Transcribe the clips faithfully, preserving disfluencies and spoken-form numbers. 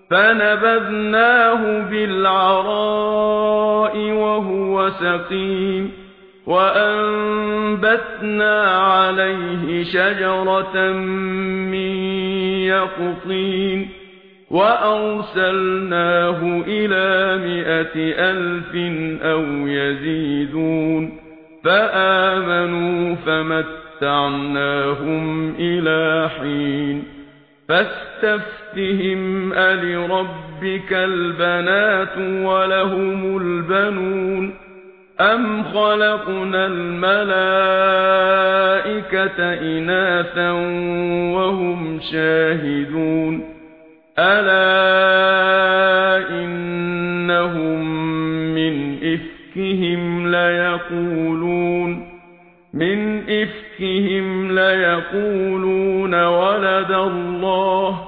فنبذناه بالعراء وهو سقيم وأنبتنا عليه شجرة من يقطين وأرسلناه إلى مائة ألف أو يزيدون فآمنوا فمتعناهم إلى حين فاستفتهم ألربك البنات ولهم البنون أم خلقنا الملائكة إناثا وهم شاهدون ألا إنهم من إفكهم ليقولون من إفكهم ليقولون ولد الله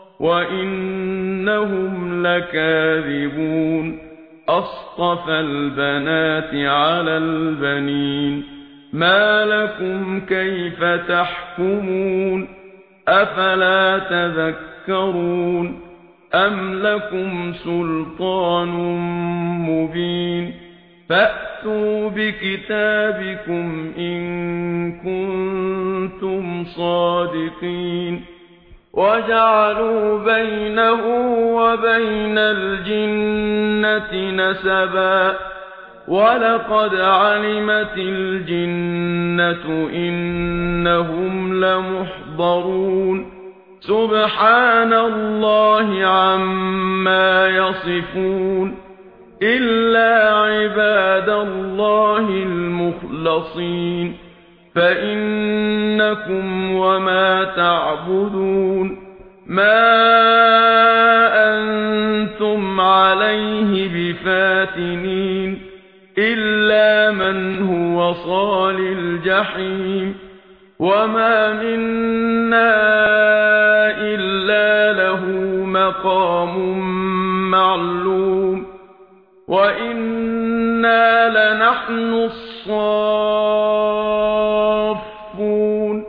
وإنهم لكاذبون أصطفى البنات على البنين ما لكم كيف تحكمون أفلا تذكرون أم لكم سلطان مبين فأتوا بكتابكم إن كنتم صادقين وجعلوا بينه وبين الجنة نسبا ولقد علمت الجنة إنهم لمحضرون سبحان الله عما يصفون إلا عباد الله المخلصين فإنكم وما تعبدون ما أنتم عليه بفاتنين إلا من هو صال الجحيم وما منا إلا له مقام معلوم وإنا لنحن الصافون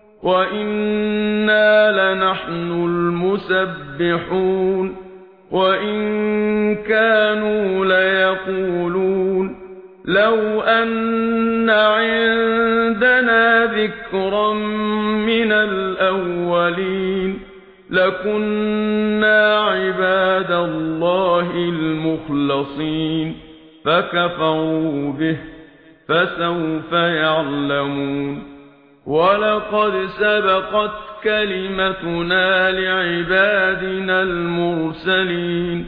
وإنا لنحن المسبحون وإن كانوا ليقولون لو أن عندنا ذكرا من الأولين لكنا عباد الله المخلصين فكفروا به فسوف يعلمون ولقد سبقت كلمتنا لعبادنا المرسلين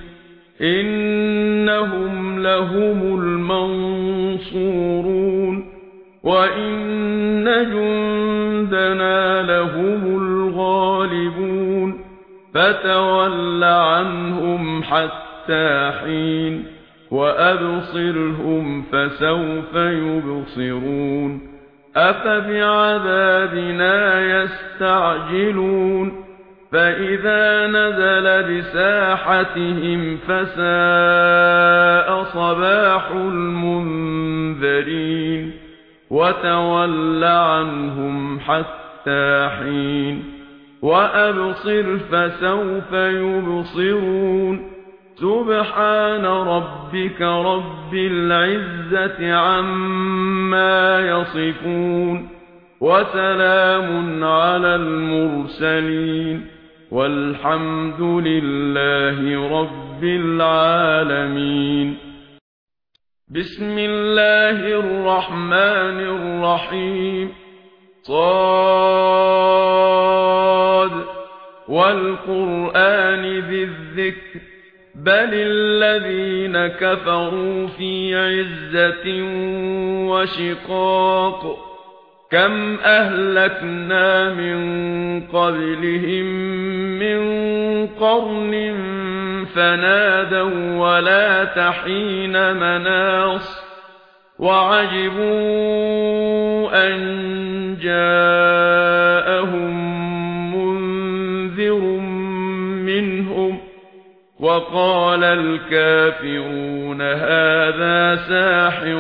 إنهم لهم المنصورون وإن جندنا لهم الغالبون فتول عنهم حتى حين وأبصرهم فسوف يبصرون أفبعذابنا يستعجلون فإذا نزل بساحتهم فساء صباح المنذرين وتول عنهم حتى حين وأبصر فسوف يبصرون سبحان ربك رب العزة عما يصفون وسلام على المرسلين والحمد لله رب العالمين بسم الله الرحمن الرحيم صاد والقرآن ذي الذكر بل الذين كفروا في عزة وشقاق كم أهلكنا من قبلهم من قرن فنادوا ولا تحين مناص وعجبوا أن جاءهم منذر منهم وقال الكافرون هذا ساحر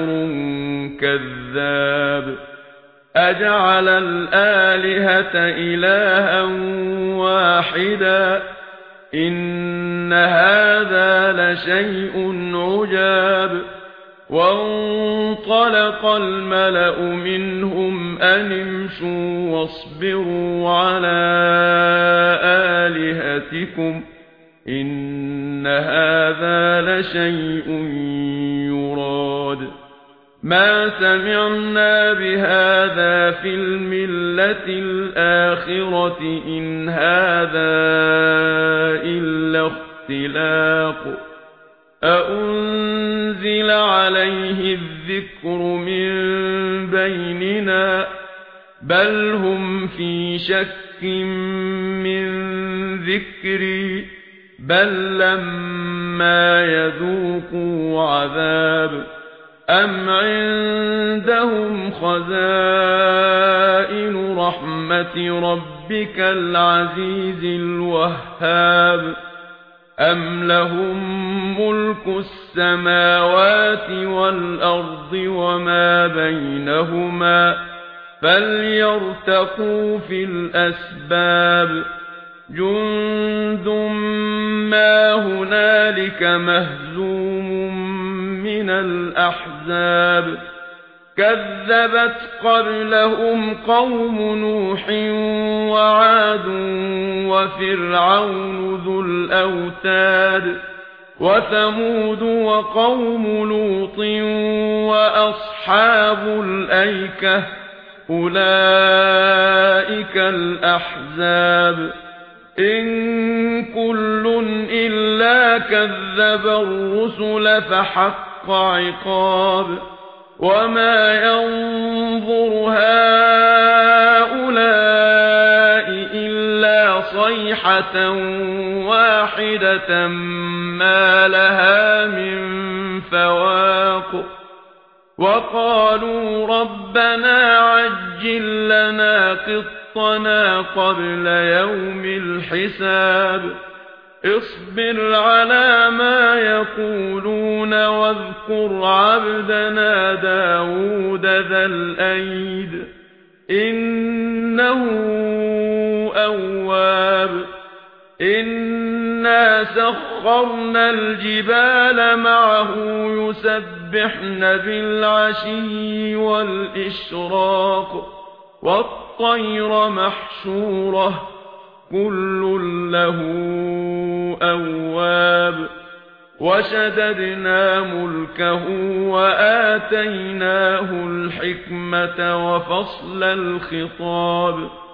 كذاب أجعل الآلهة إلها واحدا إن هذا لشيء عجاب وانطلق الملأ منهم أن امشوا واصبروا على آلهتكم إن هذا لشيء يراد ما سمعنا بهذا في الملة الآخرة إن هذا إلا اختلاق أأنزل عليه الذكر من بيننا بل هم في شك من ذكري بل لما يذوقوا عذاب أم عندهم خزائن رحمة ربك العزيز الوهاب أم لهم ملك السماوات والأرض وما بينهما فليرتقوا في الأسباب جند ما هنالك مهزوم من الأحزاب كذبت قبلهم قوم نوح وعاد وفرعون ذو الأوتاد وثمود وقوم لوط وأصحاب الأيكة أولئك الأحزاب إن كل إلا كذب الرسل فحق عقاب وما ينظر هؤلاء إلا صيحة واحدة ما لها من فواق وقالوا ربنا عجل لنا قطنا قبل يوم الحساب اصبر على ما يقولون واذكر عبدنا داود ذا الأيد إنه أواب إنا سخرنا الجبال معه يسبحن بالعشي والإشراق والطير محشورة كل له أواب وشددنا ملكه وآتيناه الحكمة وفصل الخطاب